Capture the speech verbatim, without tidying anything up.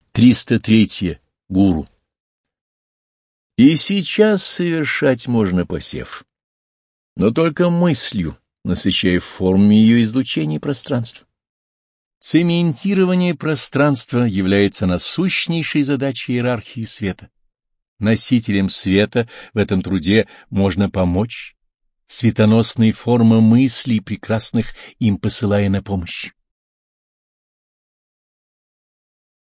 триста три. Гуру. И сейчас совершать можно посев, но только мыслью, насыщая формами ее излучения пространства. Цементирование пространства является насущнейшей задачей иерархии света. Носителям света в этом труде можно помочь, светоносные формы мыслей прекрасных им посылая на помощь.